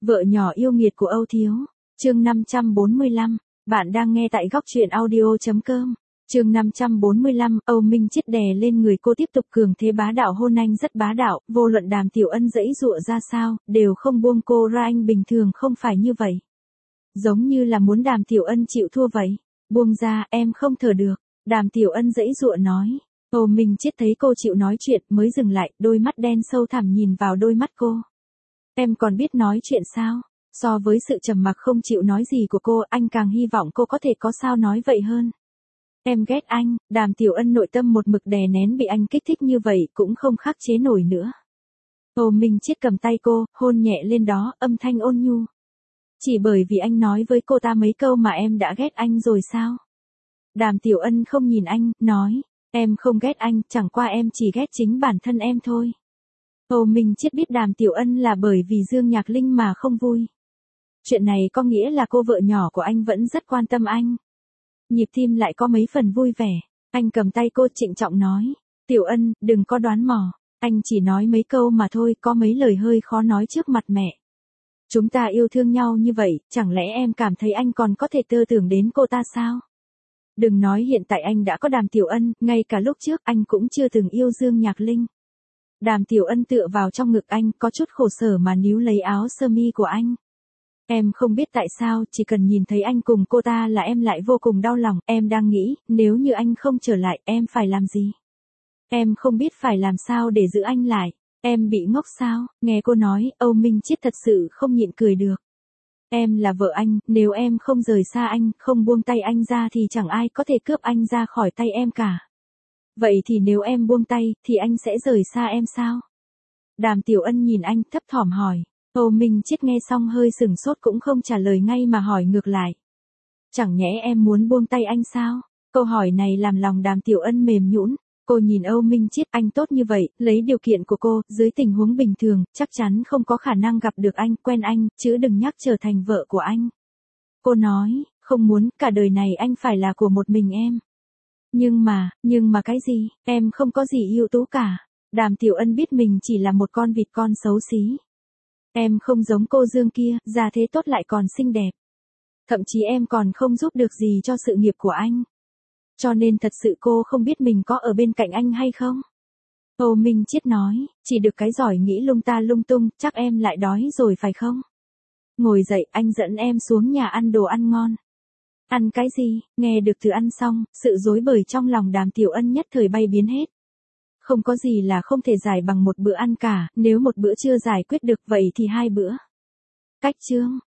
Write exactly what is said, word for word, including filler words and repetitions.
Vợ nhỏ yêu nghiệt của Âu Thiếu. Chương năm trăm bốn mươi lăm. Bạn đang nghe tại góc truyện audio chấm com. Chương năm trăm bốn mươi lăm, Âu Minh Chiết đè lên người cô tiếp tục cường thế bá đạo hôn anh rất bá đạo, vô luận Đàm Tiểu Ân giãy giụa ra sao, đều không buông cô ra. Anh bình thường không phải như vậy. Giống như là muốn Đàm Tiểu Ân chịu thua vậy. Buông ra, em không thở được. Đàm Tiểu Ân giãy giụa nói. Âu Minh Chiết thấy cô chịu nói chuyện mới dừng lại, đôi mắt đen sâu thẳm nhìn vào đôi mắt cô. Em còn biết nói chuyện sao? So với sự trầm mặc không chịu nói gì của cô, anh càng hy vọng cô có thể có sao nói vậy hơn. Em ghét anh. Đàm Tiểu Ân nội tâm một mực đè nén bị anh kích thích như vậy cũng không khắc chế nổi nữa. Âu Minh Chiết cầm tay cô, hôn nhẹ lên đó, âm thanh ôn nhu. Chỉ bởi vì anh nói với cô ta mấy câu mà em đã ghét anh rồi sao? Đàm Tiểu Ân không nhìn anh, nói, em không ghét anh, chẳng qua em chỉ ghét chính bản thân em thôi. Âu Minh Chiết biết Đàm Tiểu Ân là bởi vì Dương Nhạc Linh mà không vui. Chuyện này có nghĩa là cô vợ nhỏ của anh vẫn rất quan tâm anh. Nhịp tim lại có mấy phần vui vẻ. Anh cầm tay cô trịnh trọng nói. Tiểu Ân, đừng có đoán mò. Anh chỉ nói mấy câu mà thôi, có mấy lời hơi khó nói trước mặt mẹ. Chúng ta yêu thương nhau như vậy, chẳng lẽ em cảm thấy anh còn có thể tơ tưởng đến cô ta sao? Đừng nói hiện tại anh đã có Đàm Tiểu Ân, ngay cả lúc trước anh cũng chưa từng yêu Dương Nhạc Linh. Đàm Tiểu Ân tựa vào trong ngực anh, có chút khổ sở mà níu lấy áo sơ mi của anh. Em không biết tại sao, chỉ cần nhìn thấy anh cùng cô ta là em lại vô cùng đau lòng. Em đang nghĩ, nếu như anh không trở lại, em phải làm gì? Em không biết phải làm sao để giữ anh lại. Em bị ngốc sao? Nghe cô nói, Âu Minh Chiết thật sự không nhịn cười được. Em là vợ anh, nếu em không rời xa anh, không buông tay anh ra thì chẳng ai có thể cướp anh ra khỏi tay em cả. Vậy thì nếu em buông tay, thì anh sẽ rời xa em sao? Đàm Tiểu Ân nhìn anh thấp thỏm hỏi. Âu Minh Chiết nghe xong hơi sừng sốt cũng không trả lời ngay mà hỏi ngược lại. Chẳng nhẽ em muốn buông tay anh sao? Câu hỏi này làm lòng Đàm Tiểu Ân mềm nhũn. Cô nhìn Âu Minh Chiết, anh tốt như vậy, lấy điều kiện của cô, dưới tình huống bình thường, chắc chắn không có khả năng gặp được anh, quen anh, chứ đừng nhắc trở thành vợ của anh. Cô nói, không muốn, cả đời này anh phải là của một mình em. Nhưng mà, nhưng mà cái gì, em không có gì ưu tú cả. Đàm Tiểu Ân biết mình chỉ là một con vịt con xấu xí. Em không giống cô Dương kia, già thế tốt lại còn xinh đẹp. Thậm chí em còn không giúp được gì cho sự nghiệp của anh. Cho nên thật sự cô không biết mình có ở bên cạnh anh hay không? Âu Minh Chiết nói, chỉ được cái giỏi nghĩ lung ta lung tung, chắc em lại đói rồi phải không? Ngồi dậy, anh dẫn em xuống nhà ăn đồ ăn ngon. Ăn cái gì? Nghe được từ ăn xong, sự rối bời trong lòng Đàm Tiểu Ân nhất thời bay biến hết. Không có gì là không thể giải bằng một bữa ăn cả, nếu một bữa chưa giải quyết được vậy thì hai bữa. Cách chương,